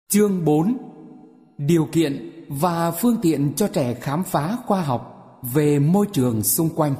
Chương 4. Điều kiện và phương tiện cho trẻ khám phá khoa học về môi trường xung quanh.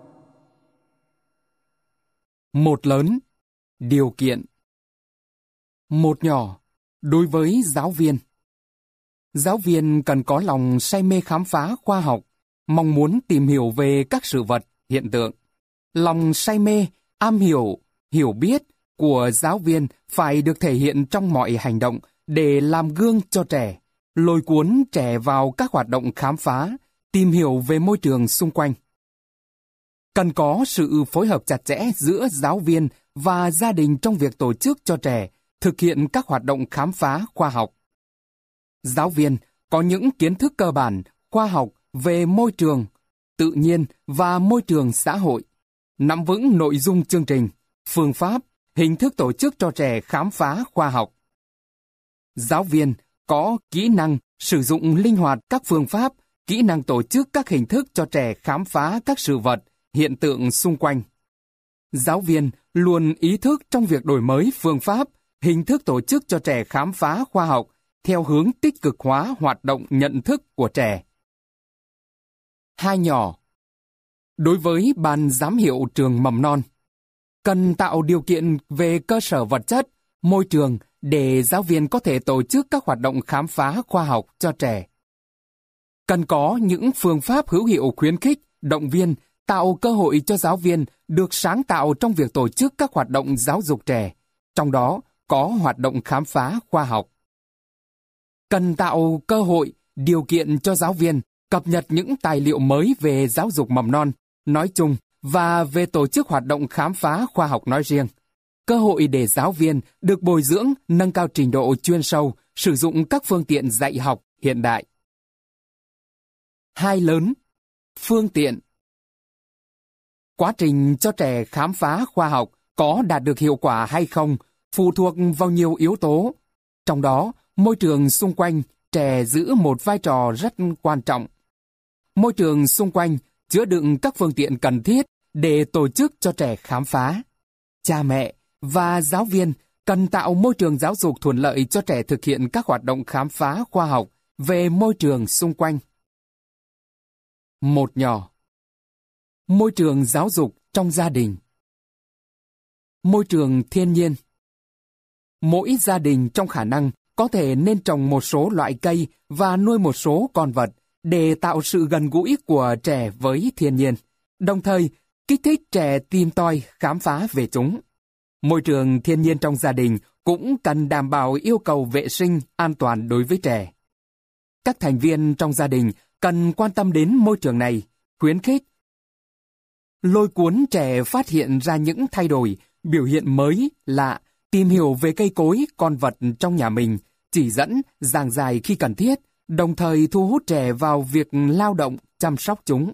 Một lớn, điều kiện. Một nhỏ, đối với giáo viên. Giáo viên cần có lòng say mê khám phá khoa học, mong muốn tìm hiểu về các sự vật, hiện tượng. Lòng say mê, am hiểu, hiểu biết của giáo viên phải được thể hiện trong mọi hành động để làm gương cho trẻ, lôi cuốn trẻ vào các hoạt động khám phá, tìm hiểu về môi trường xung quanh. Cần có sự phối hợp chặt chẽ giữa giáo viên và gia đình trong việc tổ chức cho trẻ thực hiện các hoạt động khám phá khoa học. Giáo viên có những kiến thức cơ bản, khoa học về môi trường, tự nhiên và môi trường xã hội, nắm vững nội dung chương trình, phương pháp, hình thức tổ chức cho trẻ khám phá khoa học. Giáo viên có kỹ năng sử dụng linh hoạt các phương pháp, kỹ năng tổ chức các hình thức cho trẻ khám phá các sự vật, hiện tượng xung quanh. Giáo viên luôn ý thức trong việc đổi mới phương pháp, hình thức tổ chức cho trẻ khám phá khoa học theo hướng tích cực hóa hoạt động nhận thức của trẻ. Hai nhỏ. Đối với ban giám hiệu trường mầm non, cần tạo điều kiện về cơ sở vật chất, môi trường để giáo viên có thể tổ chức các hoạt động khám phá khoa học cho trẻ. Cần có những phương pháp hữu hiệu khuyến khích, động viên, tạo cơ hội cho giáo viên được sáng tạo trong việc tổ chức các hoạt động giáo dục trẻ, trong đó có hoạt động khám phá khoa học. Cần tạo cơ hội, điều kiện cho giáo viên cập nhật những tài liệu mới về giáo dục mầm non, nói chung, và về tổ chức hoạt động khám phá khoa học nói riêng. Cơ hội để giáo viên được bồi dưỡng, nâng cao trình độ chuyên sâu, sử dụng các phương tiện dạy học hiện đại. Hai lớn, phương tiện. Quá trình cho trẻ khám phá khoa học có đạt được hiệu quả hay không phụ thuộc vào nhiều yếu tố. Trong đó, môi trường xung quanh trẻ giữ một vai trò rất quan trọng. Môi trường xung quanh chứa đựng các phương tiện cần thiết để tổ chức cho trẻ khám phá. Cha mẹ và giáo viên cần tạo môi trường giáo dục thuận lợi cho trẻ thực hiện các hoạt động khám phá khoa học về môi trường xung quanh. Một nhỏ. Môi trường giáo dục trong gia đình. Môi trường thiên nhiên. Mỗi gia đình trong khả năng có thể nên trồng một số loại cây và nuôi một số con vật để tạo sự gần gũi của trẻ với thiên nhiên, đồng thời kích thích trẻ tìm tòi khám phá về chúng. Môi trường thiên nhiên trong gia đình cũng cần đảm bảo yêu cầu vệ sinh, an toàn đối với trẻ. Các thành viên trong gia đình cần quan tâm đến môi trường này, khuyến khích, lôi cuốn trẻ phát hiện ra những thay đổi, biểu hiện mới, lạ, tìm hiểu về cây cối, con vật trong nhà mình, chỉ dẫn, giảng giải khi cần thiết, đồng thời thu hút trẻ vào việc lao động, chăm sóc chúng.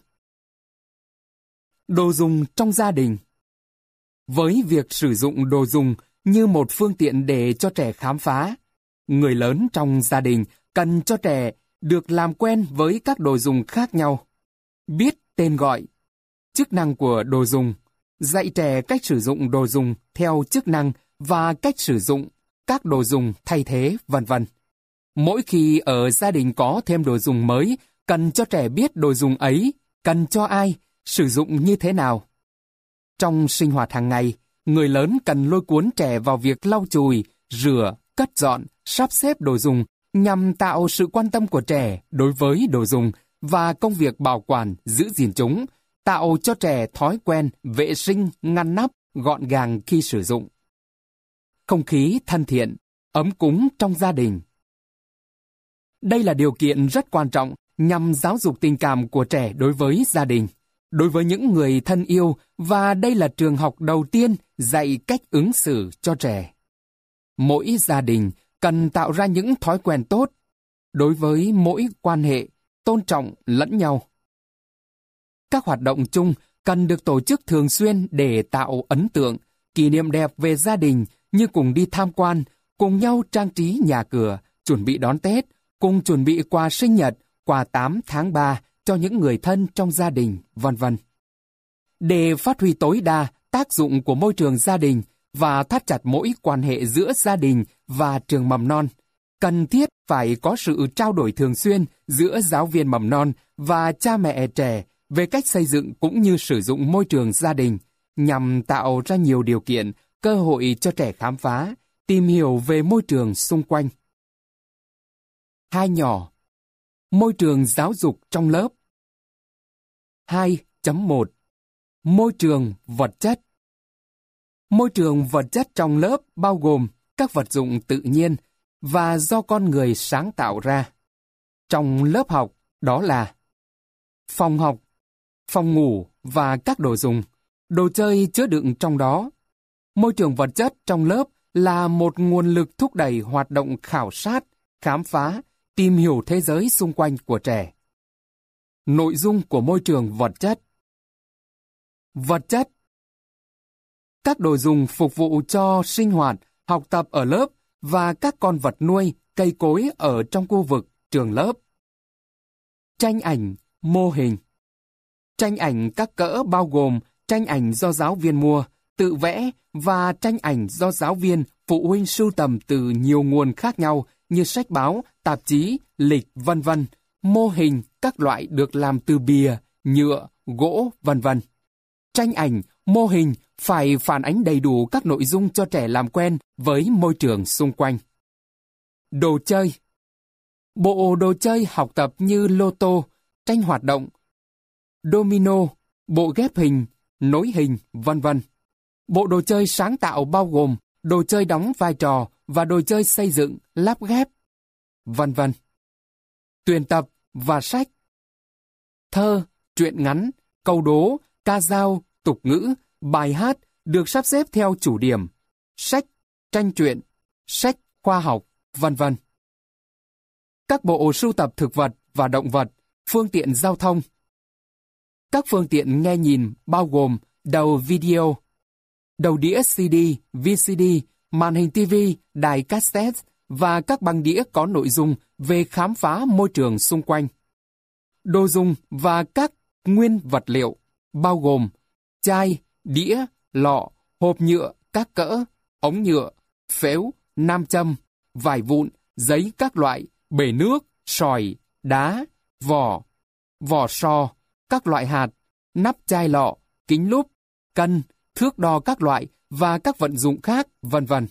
Đồ dùng trong gia đình. Với việc sử dụng đồ dùng như một phương tiện để cho trẻ khám phá, người lớn trong gia đình cần cho trẻ được làm quen với các đồ dùng khác nhau, biết tên gọi, chức năng của đồ dùng, dạy trẻ cách sử dụng đồ dùng theo chức năng và cách sử dụng các đồ dùng thay thế, vân vân. Mỗi khi ở gia đình có thêm đồ dùng mới, cần cho trẻ biết đồ dùng ấy, cần cho ai, sử dụng như thế nào. Trong sinh hoạt hàng ngày, người lớn cần lôi cuốn trẻ vào việc lau chùi, rửa, cất dọn, sắp xếp đồ dùng nhằm tạo sự quan tâm của trẻ đối với đồ dùng và công việc bảo quản, giữ gìn chúng, tạo cho trẻ thói quen vệ sinh, ngăn nắp, gọn gàng khi sử dụng. Không khí thân thiện, ấm cúng trong gia đình. Đây là điều kiện rất quan trọng nhằm giáo dục tình cảm của trẻ đối với gia đình, đối với những người thân yêu, và đây là trường học đầu tiên dạy cách ứng xử cho trẻ. Mỗi gia đình cần tạo ra những thói quen tốt đối với mỗi quan hệ, tôn trọng lẫn nhau. Các hoạt động chung cần được tổ chức thường xuyên để tạo ấn tượng, kỷ niệm đẹp về gia đình, như cùng đi tham quan, cùng nhau trang trí nhà cửa, chuẩn bị đón Tết, cùng chuẩn bị quà sinh nhật, quà 8 tháng 3 cho những người thân trong gia đình, vân vân. Để phát huy tối đa tác dụng của môi trường gia đình và thắt chặt mối quan hệ giữa gia đình và trường mầm non, cần thiết phải có sự trao đổi thường xuyên giữa giáo viên mầm non và cha mẹ trẻ về cách xây dựng cũng như sử dụng môi trường gia đình, nhằm tạo ra nhiều điều kiện, cơ hội cho trẻ khám phá, tìm hiểu về môi trường xung quanh. 2 nhỏ. Môi trường giáo dục trong lớp. 2.1 Môi trường vật chất. Môi trường vật chất trong lớp bao gồm các vật dụng tự nhiên và do con người sáng tạo ra. Trong lớp học, đó là phòng học, phòng ngủ và các đồ dùng, đồ chơi chứa đựng trong đó. Môi trường vật chất trong lớp là một nguồn lực thúc đẩy hoạt động khảo sát, khám phá, tìm hiểu thế giới xung quanh của trẻ. Nội dung của môi trường vật chất. Vật chất. Các đồ dùng phục vụ cho sinh hoạt, học tập ở lớp và các con vật nuôi, cây cối ở trong khu vực trường lớp. Tranh ảnh, mô hình. Tranh ảnh các cỡ bao gồm tranh ảnh do giáo viên mua, tự vẽ và tranh ảnh do giáo viên, phụ huynh sưu tầm từ nhiều nguồn khác nhau như sách báo, tạp chí, lịch, vân vân. Mô hình các loại được làm từ bìa, nhựa, gỗ, vân vân. Tranh ảnh, mô hình phải phản ánh đầy đủ các nội dung cho trẻ làm quen với môi trường xung quanh. Đồ chơi. Bộ đồ chơi học tập như lô tô, tranh hoạt động, domino, bộ ghép hình, nối hình, vân vân. Bộ đồ chơi sáng tạo bao gồm đồ chơi đóng vai trò và đồ chơi xây dựng, lắp ghép, vân vân. Tuyển tập và sách. Thơ, truyện ngắn, câu đố, ca dao, tục ngữ, bài hát được sắp xếp theo chủ điểm, sách, tranh truyện, sách khoa học, vân vân. Các bộ sưu tập thực vật và động vật, phương tiện giao thông. Các phương tiện nghe nhìn bao gồm đầu video, đầu đĩa CD, VCD, màn hình TV, đài cassette và các băng đĩa có nội dung về khám phá môi trường xung quanh. Đồ dùng và các nguyên vật liệu bao gồm chai, đĩa, lọ, hộp nhựa các cỡ, ống nhựa, phễu, nam châm, vải vụn, giấy các loại, bể nước, sỏi, đá, vỏ sò, các loại hạt, nắp chai lọ, kính lúp, cân, thước đo các loại và các vận dụng khác, vân vân.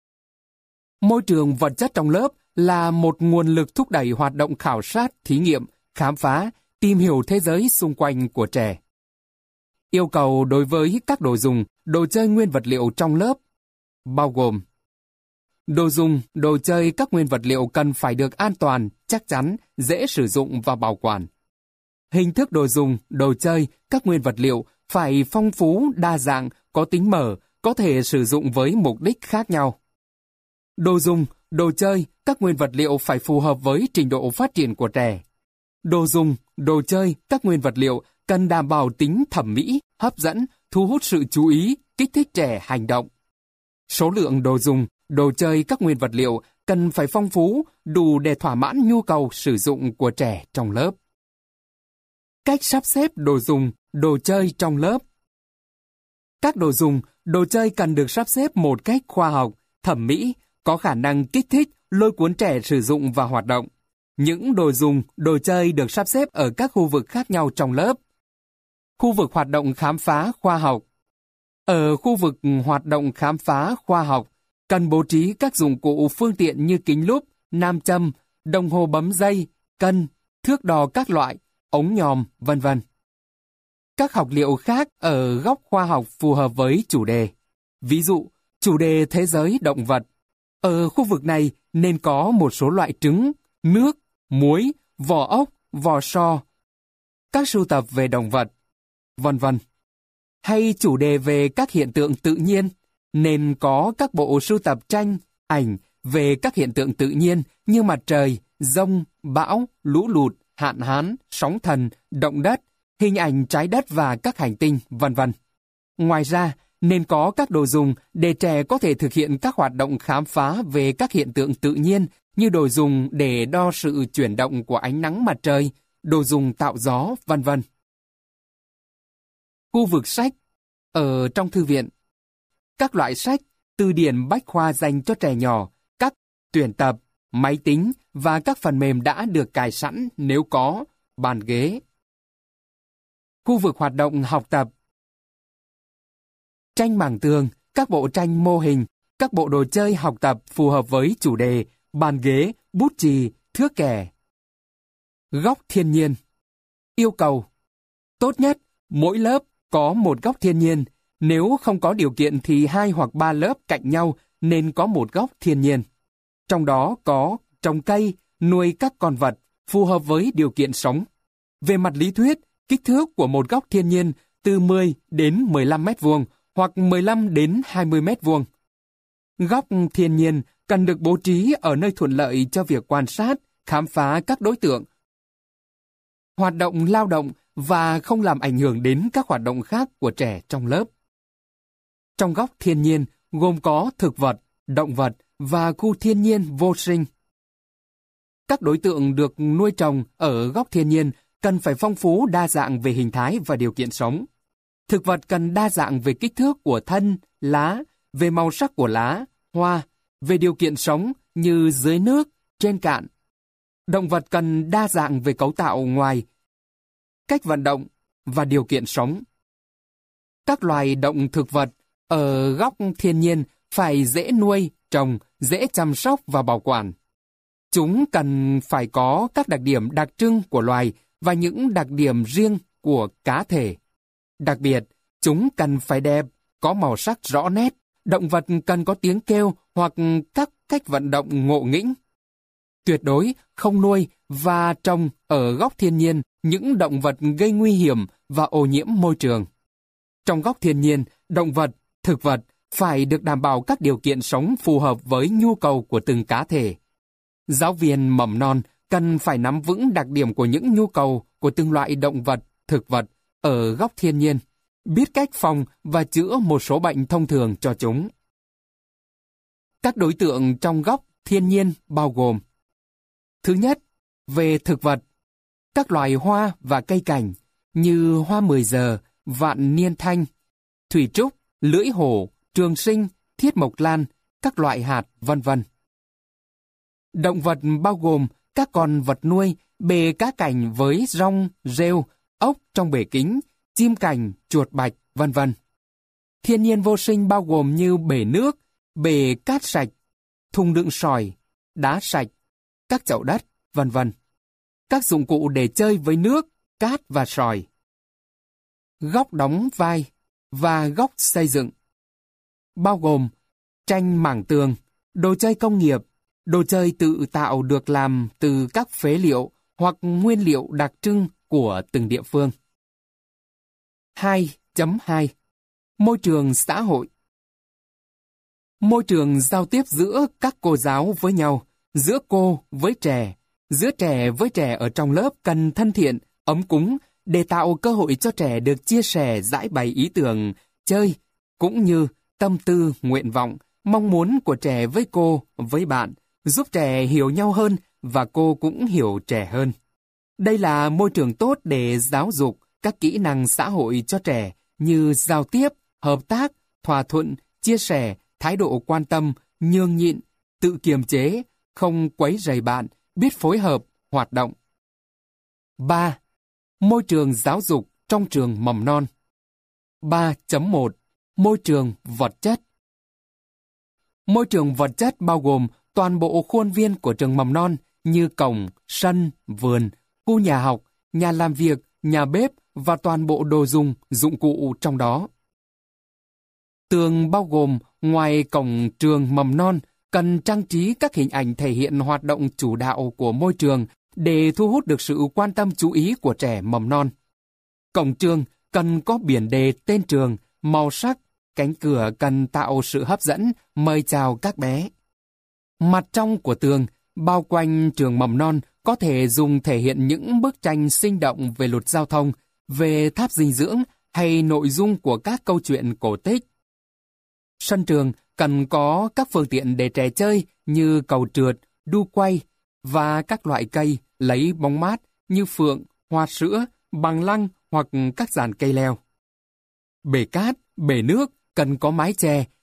Môi trường vật chất trong lớp là một nguồn lực thúc đẩy hoạt động khảo sát, thí nghiệm, khám phá, tìm hiểu thế giới xung quanh của trẻ. Yêu cầu đối với các đồ dùng, đồ chơi nguyên vật liệu trong lớp bao gồm đồ dùng, đồ chơi các nguyên vật liệu cần phải được an toàn, chắc chắn, dễ sử dụng và bảo quản. Hình thức đồ dùng, đồ chơi, các nguyên vật liệu phải phong phú, đa dạng, có tính mở, có thể sử dụng với mục đích khác nhau. Đồ dùng, đồ chơi, các nguyên vật liệu phải phù hợp với trình độ phát triển của trẻ. Đồ dùng, đồ chơi, các nguyên vật liệu cần đảm bảo tính thẩm mỹ, hấp dẫn, thu hút sự chú ý, kích thích trẻ hành động. Số lượng đồ dùng, đồ chơi các nguyên vật liệu cần phải phong phú, đủ để thỏa mãn nhu cầu sử dụng của trẻ trong lớp. Cách sắp xếp đồ dùng, đồ chơi trong lớp. Các đồ dùng, đồ chơi cần được sắp xếp một cách khoa học, thẩm mỹ, có khả năng kích thích, lôi cuốn trẻ sử dụng và hoạt động. Những đồ dùng, đồ chơi được sắp xếp ở các khu vực khác nhau trong lớp. Khu vực hoạt động khám phá khoa học. Ở khu vực hoạt động khám phá khoa học, cần bố trí các dụng cụ phương tiện như kính lúp, nam châm, đồng hồ bấm dây, cân, thước đo các loại, ống nhòm, vân vân. Các học liệu khác ở góc khoa học phù hợp với chủ đề. Ví dụ, chủ đề thế giới động vật. Ở khu vực này nên có một số loại trứng, nước, muối, vỏ ốc, vỏ sò, các sưu tập về động vật, vân vân. Hay chủ đề về các hiện tượng tự nhiên, nên có các bộ sưu tập tranh, ảnh về các hiện tượng tự nhiên như mặt trời, giông, bão, lũ lụt, hạn hán, sóng thần, động đất, hình ảnh trái đất và các hành tinh, vân vân. Ngoài ra, nên có các đồ dùng để trẻ có thể thực hiện các hoạt động khám phá về các hiện tượng tự nhiên như đồ dùng để đo sự chuyển động của ánh nắng mặt trời, đồ dùng tạo gió, vân vân. Khu vực sách. Ở trong thư viện, các loại sách, từ điển bách khoa dành cho trẻ nhỏ, các tuyển tập, máy tính và các phần mềm đã được cài sẵn nếu có, bàn ghế. Khu vực hoạt động học tập. Tranh mảng tường, các bộ tranh mô hình, các bộ đồ chơi học tập phù hợp với chủ đề, bàn ghế, bút chì, thước kẻ. Góc thiên nhiên. Yêu cầu. Tốt nhất, mỗi lớp có một góc thiên nhiên. Nếu không có điều kiện thì 2 hoặc 3 lớp cạnh nhau nên có một góc thiên nhiên. Trong đó có trồng cây, nuôi các con vật phù hợp với điều kiện sống. Về mặt lý thuyết, kích thước của một góc thiên nhiên từ 10 đến 15 mét vuông hoặc 15 đến 20 mét vuông. Góc thiên nhiên cần được bố trí ở nơi thuận lợi cho việc quan sát, khám phá các đối tượng, hoạt động lao động và không làm ảnh hưởng đến các hoạt động khác của trẻ trong lớp. Trong góc thiên nhiên gồm có thực vật, động vật và khu thiên nhiên vô sinh. Các đối tượng được nuôi trồng ở góc thiên nhiên cần phải phong phú đa dạng về hình thái và điều kiện sống. Thực vật cần đa dạng về kích thước của thân, lá, về màu sắc của lá, hoa, về điều kiện sống như dưới nước, trên cạn. Động vật cần đa dạng về cấu tạo ngoài, cách vận động và điều kiện sống. Các loài động thực vật ở góc thiên nhiên phải dễ nuôi, trồng, dễ chăm sóc và bảo quản. Chúng cần phải có các đặc điểm đặc trưng của loài và những đặc điểm riêng của cá thể. Đặc biệt, chúng cần phải đẹp, có màu sắc rõ nét. Động vật cần có tiếng kêu hoặc các cách vận động ngộ nghĩnh. Tuyệt đối không nuôi và trồng ở góc thiên nhiên những động vật gây nguy hiểm và ô nhiễm môi trường. Trong góc thiên nhiên, động vật, thực vật phải được đảm bảo các điều kiện sống phù hợp với nhu cầu của từng cá thể. Giáo viên mầm non cần phải nắm vững đặc điểm của những nhu cầu của từng loại động vật, thực vật ở góc thiên nhiên, biết cách phòng và chữa một số bệnh thông thường cho chúng. Các đối tượng trong góc thiên nhiên bao gồm: thứ nhất, về thực vật, các loài hoa và cây cảnh như hoa 10 giờ, vạn niên thanh, thủy trúc, lưỡi hổ, trường sinh, thiết mộc lan, các loại hạt, vân vân. Động vật bao gồm các con vật nuôi, bề cá cảnh với rong, rêu, ốc trong bể kính, chim cảnh, chuột bạch, vân vân. Thiên nhiên vô sinh bao gồm như bể nước, bể cát sạch, thùng đựng sỏi, đá sạch, các chậu đất, vân vân. Các dụng cụ để chơi với nước, cát và sỏi. Góc đóng vai và góc xây dựng bao gồm tranh mảng tường, đồ chơi công nghiệp, đồ chơi tự tạo được làm từ các phế liệu hoặc nguyên liệu đặc trưng của từng địa phương. 2.2 Môi trường xã hội. Môi trường giao tiếp giữa các cô giáo với nhau, giữa cô với trẻ, giữa trẻ với trẻ ở trong lớp cần thân thiện, ấm cúng để tạo cơ hội cho trẻ được chia sẻ, giải bày ý tưởng, chơi, cũng như tâm tư, nguyện vọng, mong muốn của trẻ với cô, với bạn, giúp trẻ hiểu nhau hơn và cô cũng hiểu trẻ hơn. Đây là môi trường tốt để giáo dục các kỹ năng xã hội cho trẻ như giao tiếp, hợp tác, thỏa thuận, chia sẻ, thái độ quan tâm, nhường nhịn, tự kiềm chế, không quấy rầy bạn, biết phối hợp, hoạt động. 3. Môi trường giáo dục trong trường mầm non. 3.1 Môi trường vật chất. Môi trường vật chất bao gồm toàn bộ khuôn viên của trường mầm non như cổng, sân, vườn, khu nhà học, nhà làm việc, nhà bếp và toàn bộ đồ dùng, dụng cụ trong đó. Tường bao gồm ngoài cổng trường mầm non cần trang trí các hình ảnh thể hiện hoạt động chủ đạo của môi trường để thu hút được sự quan tâm chú ý của trẻ mầm non. Cổng trường cần có biển đề tên trường, màu sắc, cánh cửa cần tạo sự hấp dẫn, mời chào các bé. Mặt trong của tường bao quanh trường mầm non có thể dùng thể hiện những bức tranh sinh động về luật giao thông, về tháp dinh dưỡng hay nội dung của các câu chuyện cổ tích. Sân trường cần có các phương tiện để trẻ chơi như cầu trượt, đu quay và các loại cây lấy bóng mát như phượng, hoa sữa, bằng lăng hoặc các giàn cây leo. Bể cát, bể nước cần có mái che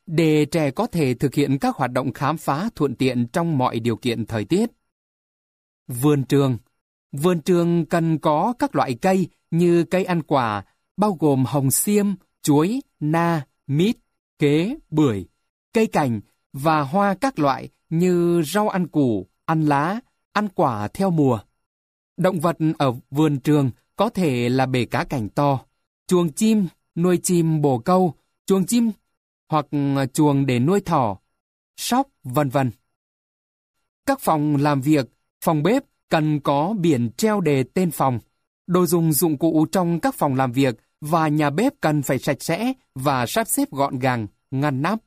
để trẻ có thể thực hiện các hoạt động khám phá thuận tiện trong mọi điều kiện thời tiết. Vườn trường. Vườn trường cần có các loại cây như cây ăn quả, bao gồm hồng xiêm, chuối, na, mít, khế, bưởi, cây cảnh và hoa các loại như rau ăn củ, ăn lá, ăn quả theo mùa. Động vật ở vườn trường có thể là bể cá cảnh to, chuồng chim, nuôi chim bồ câu, chuồng chim hoặc chuồng để nuôi thỏ, sóc, vân vân. Các phòng làm việc, phòng bếp cần có biển treo đề tên phòng. Đồ dùng dụng cụ trong các phòng làm việc và nhà bếp cần phải sạch sẽ và sắp xếp gọn gàng, ngăn nắp.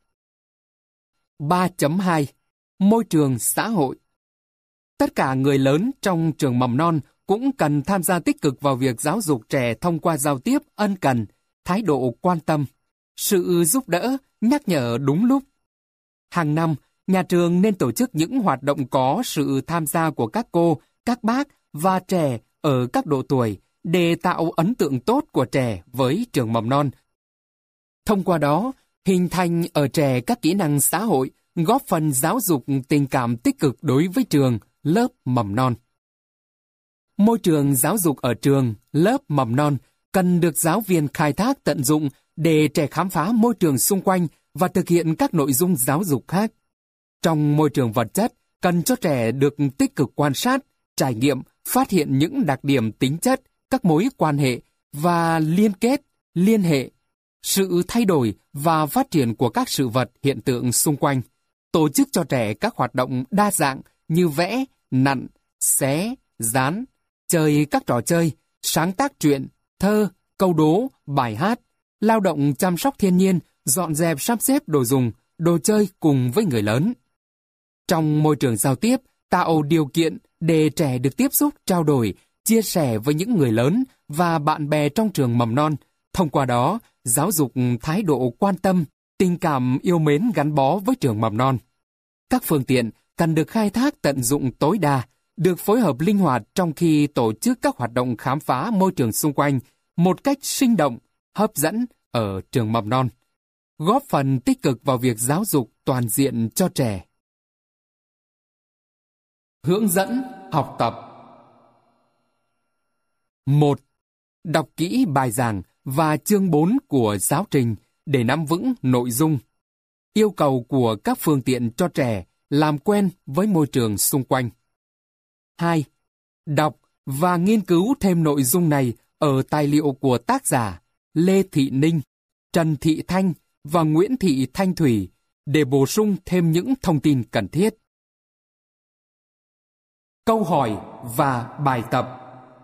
3.2 Môi trường xã hội. Tất cả người lớn trong trường mầm non cũng cần tham gia tích cực vào việc giáo dục trẻ thông qua giao tiếp ân cần, thái độ quan tâm, sự giúp đỡ, nhắc nhở đúng lúc. Hàng năm, nhà trường nên tổ chức những hoạt động có sự tham gia của các cô, các bác và trẻ ở các độ tuổi để tạo ấn tượng tốt của trẻ với trường mầm non. Thông qua đó, hình thành ở trẻ các kỹ năng xã hội, góp phần giáo dục tình cảm tích cực đối với trường, lớp mầm non. Môi trường giáo dục ở trường, lớp mầm non cần được giáo viên khai thác tận dụng để trẻ khám phá môi trường xung quanh và thực hiện các nội dung giáo dục khác. Trong môi trường vật chất, cần cho trẻ được tích cực quan sát, trải nghiệm, phát hiện những đặc điểm tính chất, các mối quan hệ và liên kết, liên hệ, sự thay đổi và phát triển của các sự vật hiện tượng xung quanh. Tổ chức cho trẻ các hoạt động đa dạng như vẽ, nặn, xé, dán, chơi các trò chơi, sáng tác truyện, thơ, câu đố, bài hát, lao động chăm sóc thiên nhiên, dọn dẹp sắp xếp đồ dùng, đồ chơi cùng với người lớn. Trong môi trường giao tiếp, tạo điều kiện để trẻ được tiếp xúc, trao đổi, chia sẻ với những người lớn và bạn bè trong trường mầm non. Thông qua đó, giáo dục thái độ quan tâm, tình cảm yêu mến gắn bó với trường mầm non. Các phương tiện cần được khai thác tận dụng tối đa, được phối hợp linh hoạt trong khi tổ chức các hoạt động khám phá môi trường xung quanh một cách sinh động, hấp dẫn ở trường mầm non, góp phần tích cực vào việc giáo dục toàn diện cho trẻ. Hướng dẫn học tập. 1. Đọc kỹ bài giảng và chương 4 của giáo trình để nắm vững nội dung. Yêu cầu của các phương tiện cho trẻ làm quen với môi trường xung quanh. 2. Đọc và nghiên cứu thêm nội dung này ở tài liệu của tác giả Lê Thị Ninh, Trần Thị Thanh và Nguyễn Thị Thanh Thủy để bổ sung thêm những thông tin cần thiết. Câu hỏi và bài tập.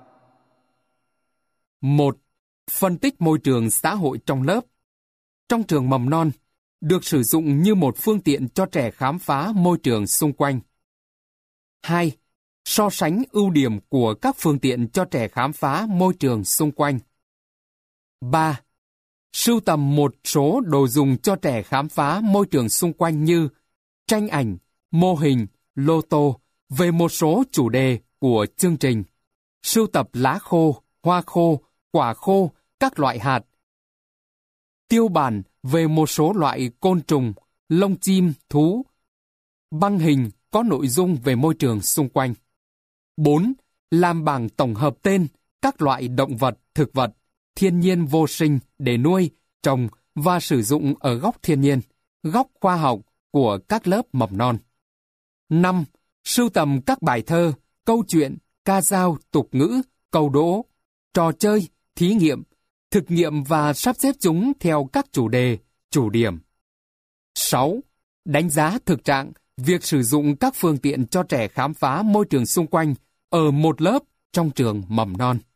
1. Phân tích môi trường xã hội trong lớp. Trong trường mầm non, được sử dụng như một phương tiện cho trẻ khám phá môi trường xung quanh. 2. So sánh ưu điểm của các phương tiện cho trẻ khám phá môi trường xung quanh. 3. Sưu tầm một số đồ dùng cho trẻ khám phá môi trường xung quanh như tranh ảnh, mô hình, lô tô về một số chủ đề của chương trình. Sưu tập lá khô, hoa khô, quả khô, các loại hạt. Tiêu bản về một số loại côn trùng, lông chim, thú. Băng hình có nội dung về môi trường xung quanh. 4. Làm bảng tổng hợp tên các loại động vật, thực vật, thiên nhiên vô sinh để nuôi, trồng và sử dụng ở góc thiên nhiên, góc khoa học của các lớp mầm non. 5. Sưu tầm các bài thơ, câu chuyện, ca dao, tục ngữ, câu đố, trò chơi, thí nghiệm, thực nghiệm và sắp xếp chúng theo các chủ đề, chủ điểm. 6. Đánh giá thực trạng việc sử dụng các phương tiện cho trẻ khám phá môi trường xung quanh ở một lớp trong trường mầm non.